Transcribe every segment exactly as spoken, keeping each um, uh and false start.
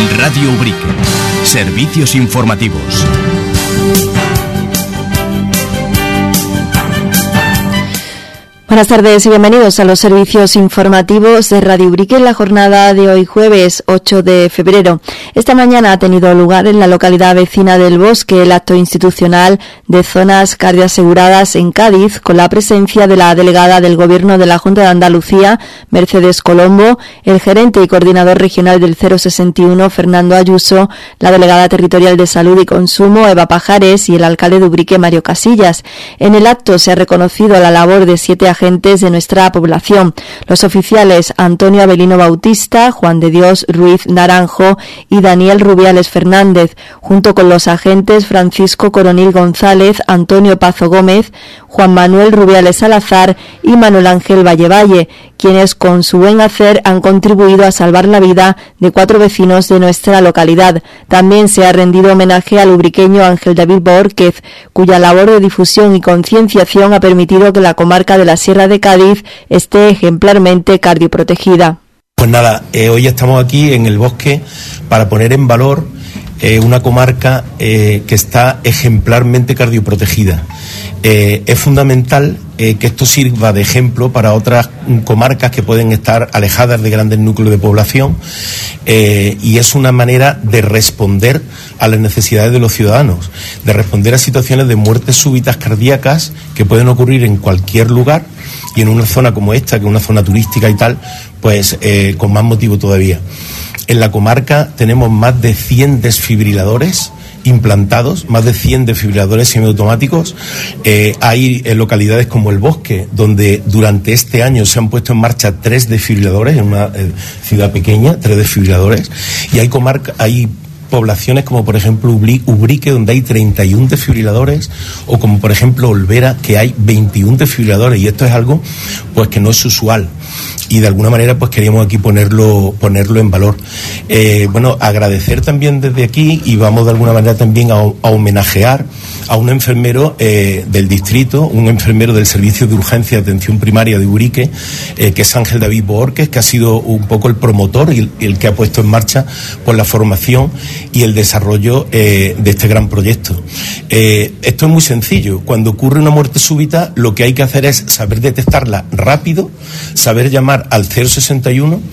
Radio Ubrique. Servicios informativos. Buenas tardes y bienvenidos a los servicios informativos de Radio Ubrique en la jornada de hoy jueves ocho de febrero. Esta mañana ha tenido lugar en la localidad vecina del Bosque el acto institucional de zonas cardioaseguradas en Cádiz con la presencia de la delegada del Gobierno de la Junta de Andalucía, Mercedes Colombo, el gerente y coordinador regional del cero sesenta y uno, Fernando Ayuso, la delegada territorial de Salud y Consumo, Eva Pajares, y el alcalde de Ubrique, Mario Casillas. En el acto se ha reconocido la labor de siete agentes de nuestra población, los oficiales Antonio Avelino Bautista, Juan de Dios Ruiz Naranjo y Daniel Rubiales Fernández, junto con los agentes Francisco Coronil González, Antonio Pazo Gómez, Juan Manuel Rubiales Salazar y Manuel Ángel Valle Valle, quienes con su buen hacer han contribuido a salvar la vida de cuatro vecinos de nuestra localidad. También se ha rendido homenaje al ubriqueño Ángel David Bórquez, cuya labor de difusión y concienciación ha permitido que la comarca de la Sierra de Cádiz esté ejemplarmente cardioprotegida. Pues nada, eh, hoy estamos aquí en el Bosque para poner en valor eh, una comarca eh, que está ejemplarmente cardioprotegida. Eh, es fundamental eh, que esto sirva de ejemplo para otras comarcas que pueden estar alejadas de grandes núcleos de población eh, y es una manera de responder a las necesidades de los ciudadanos, de responder a situaciones de muertes súbitas cardíacas que pueden ocurrir en cualquier lugar y en una zona como esta, que es una zona turística y tal, pues eh, con más motivo todavía. En la comarca tenemos más de cien desfibriladores implantados, más de cien desfibriladores semiautomáticos. Eh, hay eh, localidades como El Bosque, donde durante este año se han puesto en marcha tres desfibriladores, en una eh, ciudad pequeña, tres desfibriladores, y hay comarca, hay poblaciones como por ejemplo Ubrique, donde hay treinta y uno desfibriladores, o como por ejemplo Olvera, que hay veintiuno desfibriladores, y esto es algo pues que no es usual. Y de alguna manera pues queríamos aquí ponerlo ponerlo en valor. Eh, bueno, agradecer también desde aquí, y vamos de alguna manera también a, a homenajear a un enfermero eh, del distrito, un enfermero del Servicio de Urgencia de Atención Primaria de Ubrique, eh, que es Ángel David Bórquez, que ha sido un poco el promotor y el, el que ha puesto en marcha pues la formación y el desarrollo eh, de este gran proyecto. Eh, esto es muy sencillo. Cuando ocurre una muerte súbita, lo que hay que hacer es saber detectarla rápido, saber llamar al cero sesenta y uno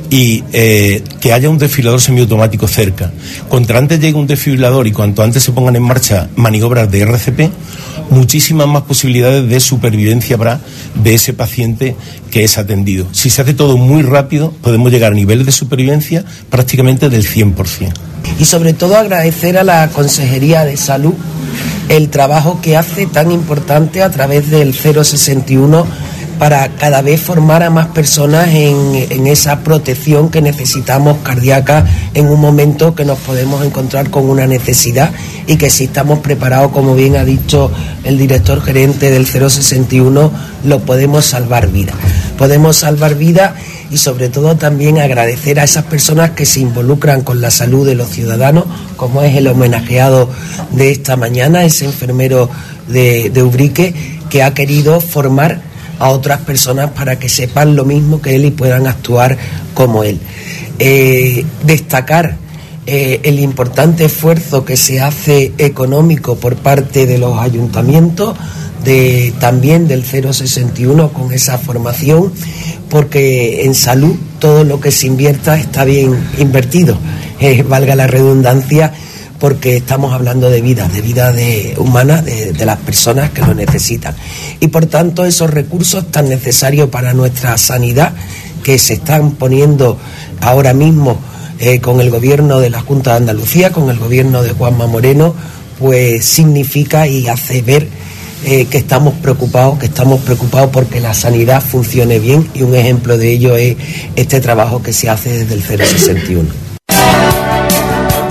y eh, que haya un desfibrilador semiautomático cerca. Cuanto antes llegue un desfibrilador y cuanto antes se pongan en marcha maniobras de R C P, muchísimas más posibilidades de supervivencia habrá de ese paciente que es atendido. Si se hace todo muy rápido, podemos llegar a niveles de supervivencia prácticamente del cien por ciento. Y sobre todo agradecer a la Consejería de Salud el trabajo que hace tan importante a través del cero sesenta y uno para cada vez formar a más personas en, en esa protección que necesitamos cardíaca en un momento que nos podemos encontrar con una necesidad, y que si estamos preparados, como bien ha dicho el director gerente del cero sesenta y uno, lo podemos salvar vidas. Podemos salvar vidas y sobre todo también agradecer a esas personas que se involucran con la salud de los ciudadanos, como es el homenajeado de esta mañana, ese enfermero de, de Ubrique, que ha querido formar a otras personas para que sepan lo mismo que él y puedan actuar como él. Eh, destacar eh, el importante esfuerzo que se hace económico por parte de los ayuntamientos, de, también del cero sesenta y uno con esa formación, porque en salud todo lo que se invierta está bien invertido, eh, valga la redundancia, porque estamos hablando de vidas, de vidas de, humanas, de, de las personas que lo necesitan. Y por tanto esos recursos tan necesarios para nuestra sanidad, que se están poniendo ahora mismo eh, con el gobierno de la Junta de Andalucía, con el gobierno de Juanma Moreno, pues significa y hace ver eh, que estamos preocupados, que estamos preocupados porque la sanidad funcione bien, y un ejemplo de ello es este trabajo que se hace desde el cero sesenta y uno.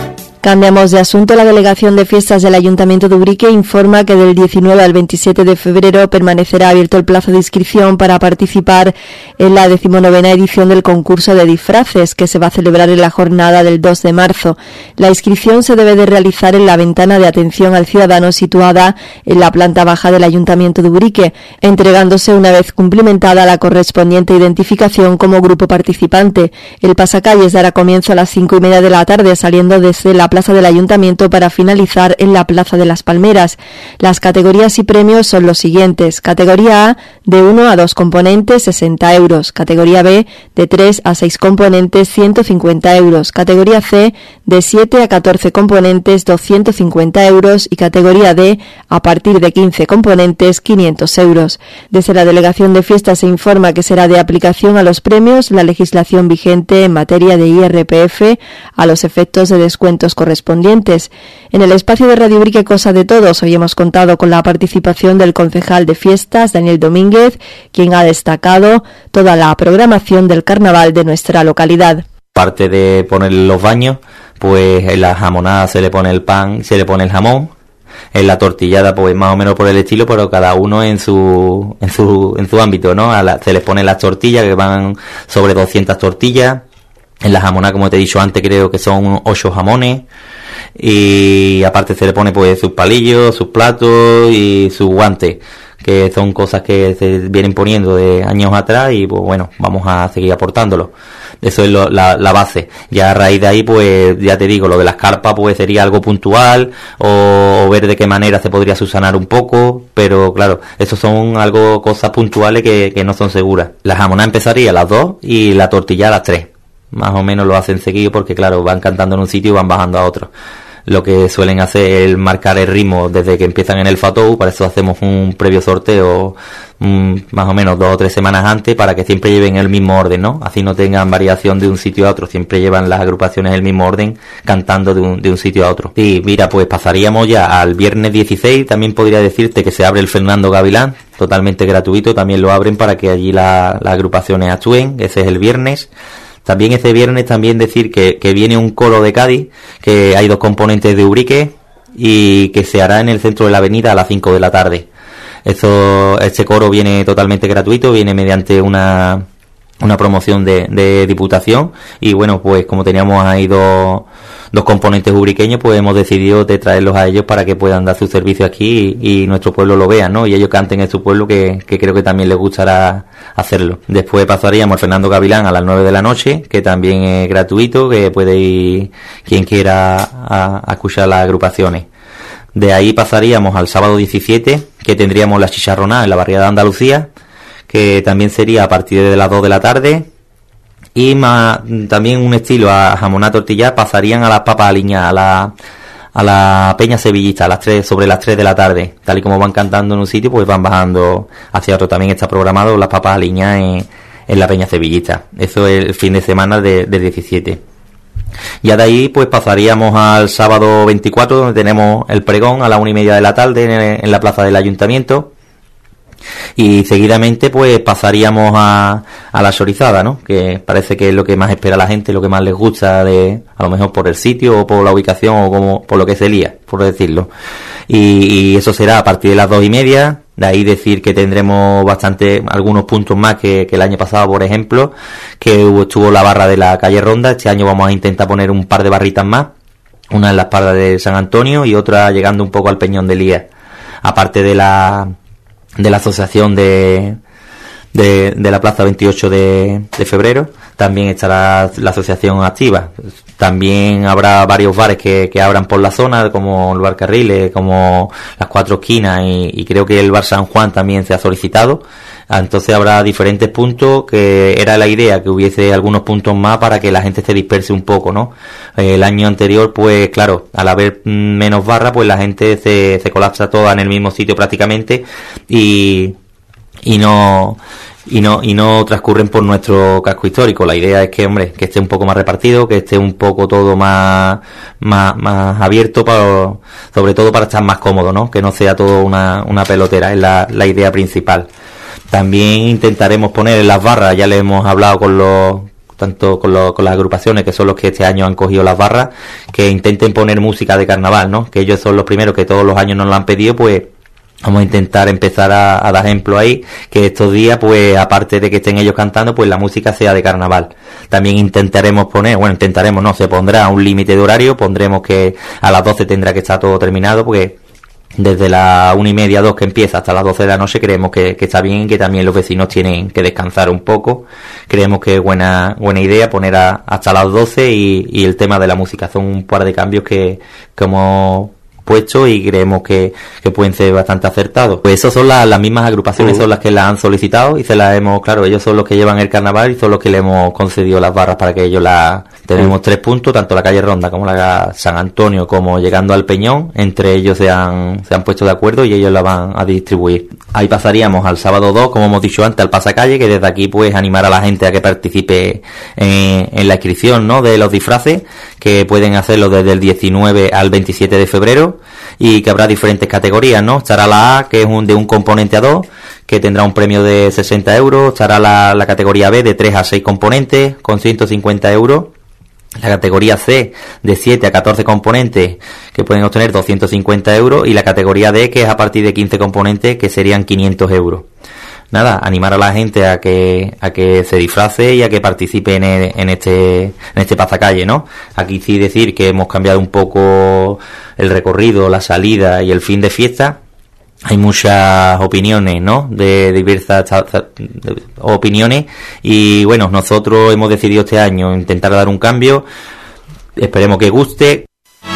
Cambiamos de asunto. La Delegación de Fiestas del Ayuntamiento de Ubrique informa que del diecinueve al veintisiete de febrero permanecerá abierto el plazo de inscripción para participar en la decimonovena edición del concurso de disfraces que se va a celebrar en la jornada del dos de marzo. La inscripción se debe de realizar en la ventana de atención al ciudadano situada en la planta baja del Ayuntamiento de Ubrique, entregándose una vez cumplimentada la correspondiente identificación como grupo participante. El pasacalles dará comienzo a las cinco y media de la tarde, saliendo desde la plaza del Ayuntamiento para finalizar en la Plaza de las Palmeras. Las categorías y premios son los siguientes: categoría A, de uno a dos componentes, sesenta euros; categoría B, de tres a seis componentes, ciento cincuenta euros; categoría C, de siete a catorce componentes, doscientos cincuenta euros; y categoría D, a partir de quince componentes, quinientos euros. Desde la Delegación de Fiestas se informa que será de aplicación a los premios la legislación vigente en materia de I R P F a los efectos de descuentos correspondientes. En el espacio de Radio Ubrique Cosa de Todos hoy hemos contado con la participación del concejal de Fiestas, Daniel Domínguez, quien ha destacado toda la programación del carnaval de nuestra localidad. Aparte de poner los baños, pues en la jamonada se le pone el pan, se le pone el jamón. En la tortillada, pues más o menos por el estilo, pero cada uno en su en su en su ámbito, ¿no? A la, se les ponen las tortillas, que van sobre doscientas tortillas. En la jamonada, como te he dicho antes, creo que son ocho jamones. Y aparte se le pone pues sus palillos, sus platos y sus guantes, que son cosas que se vienen poniendo de años atrás y pues bueno, vamos a seguir aportándolo. Eso es lo, la, la base. Ya a raíz de ahí, pues ya te digo, lo de las carpas pues sería algo puntual o, o ver de qué manera se podría subsanar un poco, pero claro, eso son algo cosas puntuales que, que no son seguras. La jamonada empezaría a las dos y la tortilla a las tres. Más o menos lo hacen seguido porque claro, van cantando en un sitio y van bajando a otro. Lo que suelen hacer es marcar el ritmo desde que empiezan en el Fatou. Para eso hacemos un previo sorteo um, más o menos dos o tres semanas antes, para que siempre lleven el mismo orden, ¿no? Así no tengan variación de un sitio a otro, siempre llevan las agrupaciones el mismo orden, cantando de un, de un sitio a otro. Y mira, pues pasaríamos ya al viernes dieciséis. También podría decirte que se abre el Fernando Gavilán, totalmente gratuito, también lo abren para que allí la, las agrupaciones actúen. Ese es el viernes. También este viernes también decir que, que viene un coro de Cádiz, que hay dos componentes de Ubrique y que se hará en el centro de la avenida a las cinco de la tarde. Eso, este coro viene totalmente gratuito, viene mediante una, una promoción de, de Diputación y bueno, pues como teníamos ahí dos, dos componentes ubriqueños, pues hemos decidido de traerlos a ellos para que puedan dar su servicio aquí y, y nuestro pueblo lo vea, ¿no? Y ellos canten en su pueblo, que, que creo que también les gustará hacerlo. Después pasaríamos al Fernando Gavilán a las nueve de la noche, que también es gratuito, que puede ir quien quiera a, a escuchar las agrupaciones. De ahí pasaríamos al sábado diecisiete, que tendríamos la chicharronada en la barriada de Andalucía, que también sería a partir de las dos de la tarde. Y más, también un estilo a jamoná tortilla, pasarían a las papas aliñadas, a la, a la peña sevillista, a las tres, sobre las tres de la tarde. Tal y como van cantando en un sitio, pues van bajando hacia otro. También está programado las papas aliñadas en, en la peña sevillista. Eso es el fin de semana de, de diecisiete. Ya de ahí pues pasaríamos al sábado veinticuatro, donde tenemos el pregón a la una y media de la tarde en, en la plaza del Ayuntamiento. Y seguidamente pues pasaríamos a, a la chorizada, ¿no? Que parece que es lo que más espera la gente, lo que más les gusta, de a lo mejor por el sitio o por la ubicación o como por lo que se lía, por decirlo. Y, y eso será a partir de las dos y media. De ahí decir que tendremos bastante, algunos puntos más que, que el año pasado, por ejemplo, que hubo, estuvo la barra de la calle Ronda. Este año vamos a intentar poner un par de barritas más, una en la espalda de San Antonio y otra llegando un poco al Peñón de Lía. Aparte de la de la asociación de, de, de la plaza veintiocho de, de febrero, también estará la asociación activa. También habrá varios bares que, que abran por la zona, como el Bar Carriles, como las Cuatro Esquinas, y, y creo que el Bar San Juan también se ha solicitado. Entonces habrá diferentes puntos, que era la idea que hubiese algunos puntos más para que la gente se disperse un poco, ¿no? El año anterior, pues claro, al haber menos barra, pues la gente se, se colapsa toda en el mismo sitio prácticamente y, y no... y no y no transcurren por nuestro casco histórico. La idea es que, hombre, que esté un poco más repartido, que esté un poco todo más más, más abierto, para, sobre todo para estar más cómodo, ¿no? Que no sea todo una, una pelotera, es la, la idea principal. También intentaremos poner en las barras, ya le hemos hablado con los tanto con, lo, con las agrupaciones, que son los que este año han cogido las barras, que intenten poner música de carnaval, ¿no? Que ellos son los primeros que todos los años nos lo han pedido, pues vamos a intentar empezar a, a dar ejemplo ahí, que estos días, pues aparte de que estén ellos cantando, pues la música sea de carnaval. También intentaremos poner, bueno, intentaremos, no, se pondrá un límite de horario, pondremos que a las doce tendrá que estar todo terminado, porque desde las una y media, dos que empieza hasta las doce de la noche creemos que, que está bien, que también los vecinos tienen que descansar un poco. Creemos que es buena, buena idea poner a, hasta las doce y, y el tema de la música. Son un par de cambios que, que hemos puesto y creemos que, que pueden ser bastante acertados. Pues esas son las, las mismas agrupaciones, uh-huh. son las que las han solicitado y se las hemos, claro, ellos son los que llevan el carnaval y son los que le hemos concedido las barras para que ellos las... Tenemos uh-huh. tres puntos, tanto la calle Ronda como la San Antonio, como llegando al Peñón, entre ellos se han, se han puesto de acuerdo y ellos la van a distribuir. Ahí pasaríamos al sábado dos, como hemos dicho antes, al pasacalle, que desde aquí pues animar a la gente a que participe en, en la inscripción, ¿no?, de los disfraces, que pueden hacerlo desde el diecinueve al veintisiete de febrero, y que habrá diferentes categorías, ¿no? Estará la A, que es un de un componente a dos, que tendrá un premio de sesenta euros, estará la, la categoría B de tres a seis componentes, con ciento cincuenta euros, la categoría C de siete a catorce componentes, que pueden obtener doscientos cincuenta euros, y la categoría D, que es a partir de quince componentes, que serían quinientos euros. Nada, animar a la gente a que a que se disfrace y a que participe en, el, en este en este pasacalle, ¿no? Aquí sí decir que hemos cambiado un poco el recorrido, la salida y el fin de fiesta. Hay muchas opiniones, ¿no?, de diversas opiniones, y bueno, nosotros hemos decidido este año intentar dar un cambio. Esperemos que guste.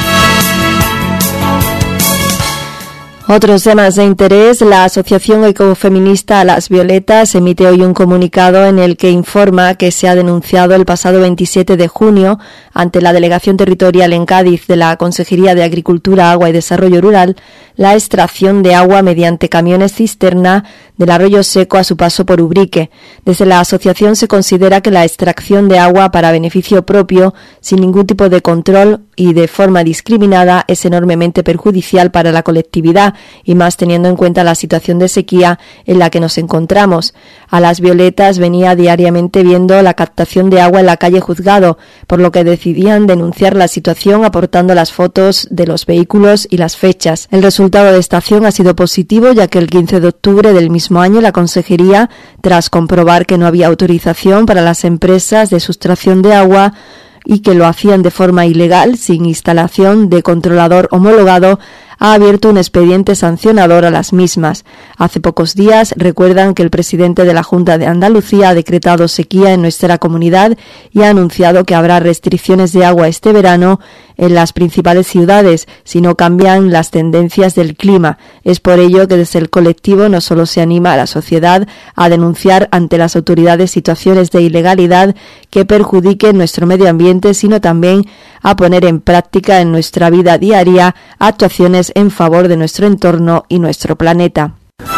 Otros temas de interés. La Asociación Ecofeminista Las Violetas emite hoy un comunicado en el que informa que se ha denunciado el pasado veintisiete de junio ante la Delegación Territorial en Cádiz de la Consejería de Agricultura, Agua y Desarrollo Rural la extracción de agua mediante camiones cisterna del arroyo seco a su paso por Ubrique. Desde la asociación se considera que la extracción de agua para beneficio propio, sin ningún tipo de control y de forma discriminada, es enormemente perjudicial para la colectividad, y más teniendo en cuenta la situación de sequía en la que nos encontramos. A Las Violetas venía diariamente viendo la captación de agua en la calle Juzgado, por lo que decidían denunciar la situación aportando las fotos de los vehículos y las fechas. El resultado de esta acción ha sido positivo, ya que el quince de octubre del mismo año la Consejería, tras comprobar que no había autorización para las empresas de sustracción de agua y que lo hacían de forma ilegal, sin instalación de controlador homologado, ha abierto un expediente sancionador a las mismas. Hace pocos días recuerdan que el presidente de la Junta de Andalucía ha decretado sequía en nuestra comunidad y ha anunciado que habrá restricciones de agua este verano en las principales ciudades si no cambian las tendencias del clima. Es por ello que desde el colectivo no solo se anima a la sociedad a denunciar ante las autoridades situaciones de ilegalidad que perjudiquen nuestro medio ambiente, sino también a poner en práctica en nuestra vida diaria actuaciones en favor de nuestro entorno y nuestro planeta.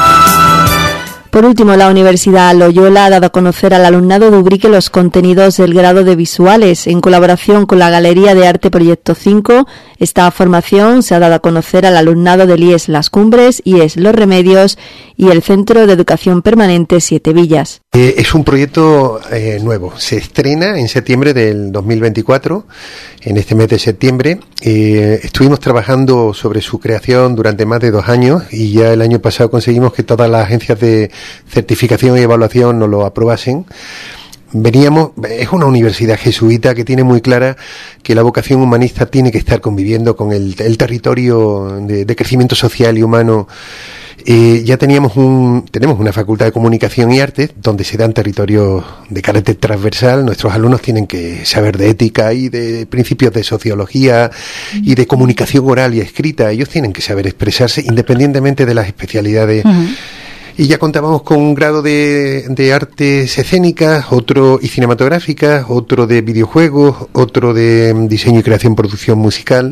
Por último, la Universidad Loyola ha dado a conocer al alumnado de Ubrique los contenidos del grado de Visuales. En colaboración con la Galería de Arte Proyecto cinco, esta formación se ha dado a conocer al alumnado del I E S Las Cumbres, I E S Los Remedios y el Centro de Educación Permanente Siete Villas. Eh, es un proyecto eh, nuevo. Se estrena en septiembre del dos mil veinticuatro, en este mes de septiembre. Eh, estuvimos trabajando sobre su creación durante más de dos años y ya el año pasado conseguimos que todas las agencias de certificación y evaluación nos lo aprobasen. Veníamos, es una universidad jesuita que tiene muy clara que la vocación humanista tiene que estar conviviendo con el, el territorio de, de crecimiento social y humano. Eh, ya teníamos un, tenemos una facultad de comunicación y arte donde se dan territorios de carácter transversal. Nuestros alumnos tienen que saber de ética y de principios de sociología y de comunicación oral y escrita. Ellos tienen que saber expresarse independientemente de las especialidades. Uh-huh. Y ya contábamos con un grado de, de artes escénicas, otro y cinematográficas, otro de videojuegos, otro de diseño y creación, producción musical.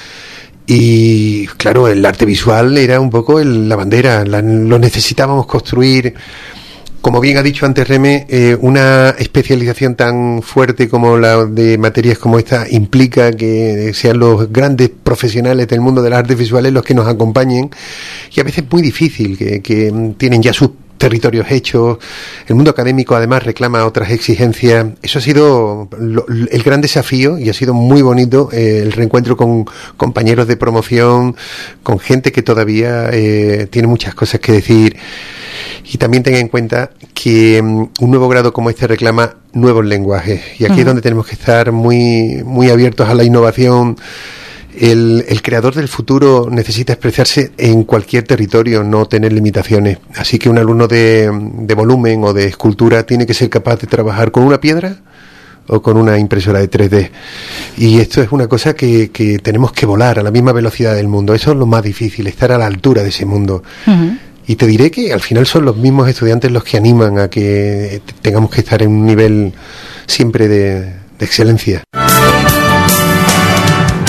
Y claro, el arte visual era un poco el, la bandera, la, lo necesitábamos construir. Como bien ha dicho antes Reme, eh, una especialización tan fuerte como la de materias como esta implica que sean los grandes profesionales del mundo de las artes visuales los que nos acompañen, y a veces es muy difícil, que, que tienen ya sus territorios hechos. El mundo académico además reclama otras exigencias. Eso ha sido lo, el gran desafío y ha sido muy bonito eh, el reencuentro con compañeros de promoción, con gente que todavía eh, tiene muchas cosas que decir. Y también tenga en cuenta que um, un nuevo grado como este reclama nuevos lenguajes. Y aquí uh-huh. es donde tenemos que estar muy, muy abiertos a la innovación. El, el creador del futuro necesita expresarse en cualquier territorio, no tener limitaciones. Así que un alumno de, de volumen o de escultura tiene que ser capaz de trabajar con una piedra o con una impresora de tres D. Y esto es una cosa que, que tenemos que volar a la misma velocidad del mundo. Eso es lo más difícil, estar a la altura de ese mundo. Uh-huh. Y te diré que al final son los mismos estudiantes los que animan a que tengamos que estar en un nivel siempre de, de excelencia.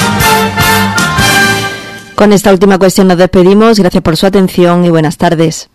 Con esta última cuestión nos despedimos. Gracias por su atención y buenas tardes.